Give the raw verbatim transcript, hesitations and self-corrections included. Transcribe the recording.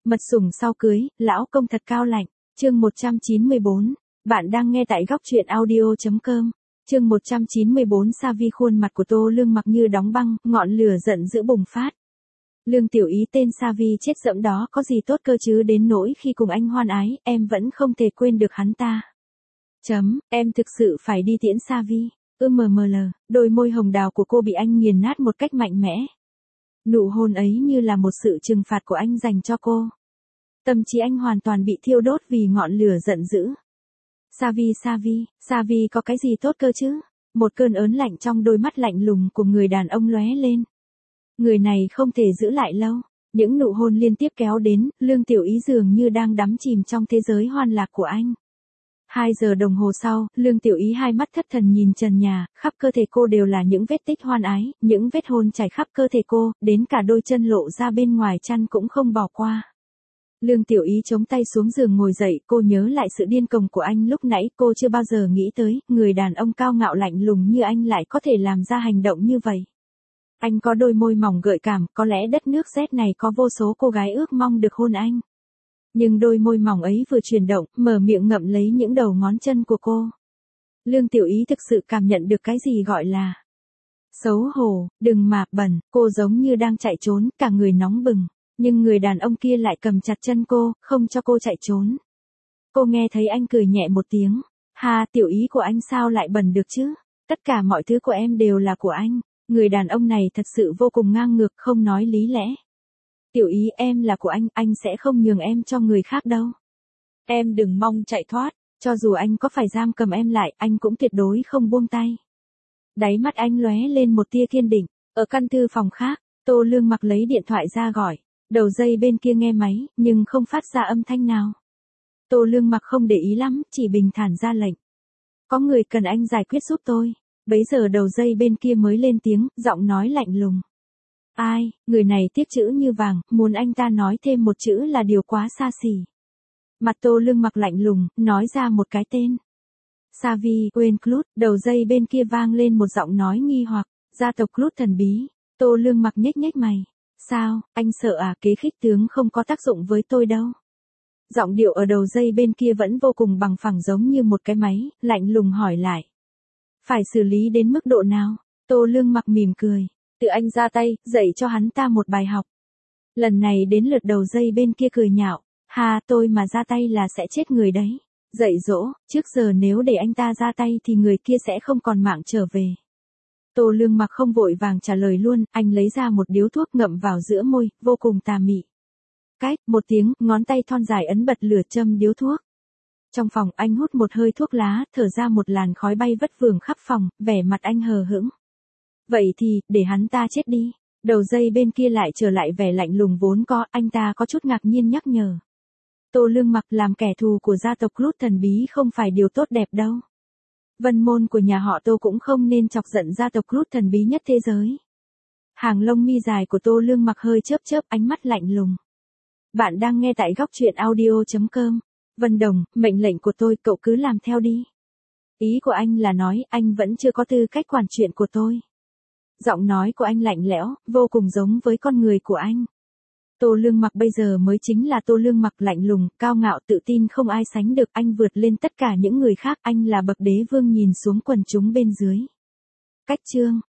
Mật sủng sau cưới, lão công thật cao lạnh. Chương một trăm chín mươi bốn. Bạn đang nghe tại góc truyện audio chấm com. Chương một trăm chín mươi bốn. Savi. Khuôn mặt của Tô Lương Mặc như đóng băng, ngọn lửa giận dữ bùng phát. Lương Tiểu Ý tên Savi chết dẫm đó có gì tốt cơ chứ, đến nỗi khi cùng anh hoan ái, em vẫn không thể quên được hắn ta. Chấm, em thực sự phải đi tiễn Savi. Ư mờ mờ lờ, đôi môi hồng đào của cô bị anh nghiền nát một cách mạnh mẽ. Nụ hôn ấy như là một sự trừng phạt của anh dành cho cô. Tâm trí anh hoàn toàn bị thiêu đốt vì ngọn lửa giận dữ. Savi, Savi, Savi có cái gì tốt cơ chứ? Một cơn ớn lạnh trong đôi mắt lạnh lùng của người đàn ông lóe lên. Người này không thể giữ lại lâu. Những nụ hôn liên tiếp kéo đến, Lương Tiểu Ý dường như đang đắm chìm trong thế giới hoan lạc của anh. Hai giờ đồng hồ sau, Lương Tiểu Ý hai mắt thất thần nhìn trần nhà, khắp cơ thể cô đều là những vết tích hoan ái, những vết hôn chảy khắp cơ thể cô, đến cả đôi chân lộ ra bên ngoài chăn cũng không bỏ qua. Lương Tiểu Ý chống tay xuống giường ngồi dậy, cô nhớ lại sự điên cuồng của anh lúc nãy, cô chưa bao giờ nghĩ tới, người đàn ông cao ngạo lạnh lùng như anh lại có thể làm ra hành động như vậy. Anh có đôi môi mỏng gợi cảm, có lẽ đất nước Z này có vô số cô gái ước mong được hôn anh. Nhưng đôi môi mỏng ấy vừa chuyển động, mở miệng ngậm lấy những đầu ngón chân của cô. Lương Tiểu Ý thực sự cảm nhận được cái gì gọi là xấu hổ, đừng mà bẩn, cô giống như đang chạy trốn, cả người nóng bừng. Nhưng người đàn ông kia lại cầm chặt chân cô, không cho cô chạy trốn. Cô nghe thấy anh cười nhẹ một tiếng. Ha, Tiểu Ý của anh sao lại bẩn được chứ? Tất cả mọi thứ của em đều là của anh. Người đàn ông này thật sự vô cùng ngang ngược, không nói lý lẽ. Tiểu Ý, em là của anh, anh sẽ không nhường em cho người khác đâu. Em đừng mong chạy thoát, cho dù anh có phải giam cầm em lại, anh cũng tuyệt đối không buông tay. Đáy mắt anh lóe lên một tia kiên định. Ở căn thư phòng khác, Tô Lương Mặc lấy điện thoại ra gọi. Đầu dây bên kia nghe máy, nhưng không phát ra âm thanh nào. Tô Lương Mặc không để ý lắm, chỉ bình thản ra lệnh. Có người cần anh giải quyết giúp tôi. Bấy giờ đầu dây bên kia mới lên tiếng, giọng nói lạnh lùng. Ai, người này tiếc chữ như vàng, muốn anh ta nói thêm một chữ là điều quá xa xỉ. Mặt Tô Lương Mặc lạnh lùng, nói ra một cái tên. Savi, quên Clut, đầu dây bên kia vang lên một giọng nói nghi hoặc, gia tộc Clut thần bí. Tô Lương Mặc nhếch nhếch mày. Sao, anh sợ à, kế khích tướng không có tác dụng với tôi đâu. Giọng điệu ở đầu dây bên kia vẫn vô cùng bằng phẳng giống như một cái máy, lạnh lùng hỏi lại. Phải xử lý đến mức độ nào? Tô Lương Mặc mỉm cười. Tự anh ra tay, dạy cho hắn ta một bài học. Lần này đến lượt đầu dây bên kia cười nhạo. Ha, tôi mà ra tay là sẽ chết người đấy. Dạy dỗ, trước giờ nếu để anh ta ra tay thì người kia sẽ không còn mạng trở về. Tô Lương Mặc không vội vàng trả lời luôn, anh lấy ra một điếu thuốc ngậm vào giữa môi, vô cùng tà mị. Cách, một tiếng, ngón tay thon dài ấn bật lửa châm điếu thuốc. Trong phòng anh hút một hơi thuốc lá, thở ra một làn khói bay vất vưởng khắp phòng, vẻ mặt anh hờ hững. Vậy thì, để hắn ta chết đi. Đầu dây bên kia lại trở lại vẻ lạnh lùng vốn có, anh ta có chút ngạc nhiên nhắc nhở. Tô Lương Mặc làm kẻ thù của gia tộc Clut thần bí không phải điều tốt đẹp đâu. Vân môn của nhà họ Tô cũng không nên chọc giận gia tộc Clut thần bí nhất thế giới. Hàng lông mi dài của Tô Lương Mặc hơi chớp chớp, ánh mắt lạnh lùng. Bạn đang nghe tại góc truyện audio chấm com. Vân Đồng, mệnh lệnh của tôi, cậu cứ làm theo đi. Ý của anh là nói, anh vẫn chưa có tư cách quản chuyện của tôi. Giọng nói của anh lạnh lẽo, vô cùng giống với con người của anh. Tô Lương Mặc bây giờ mới chính là Tô Lương Mặc lạnh lùng, cao ngạo tự tin không ai sánh được, anh vượt lên tất cả những người khác, anh là bậc đế vương nhìn xuống quần chúng bên dưới. Cách chương,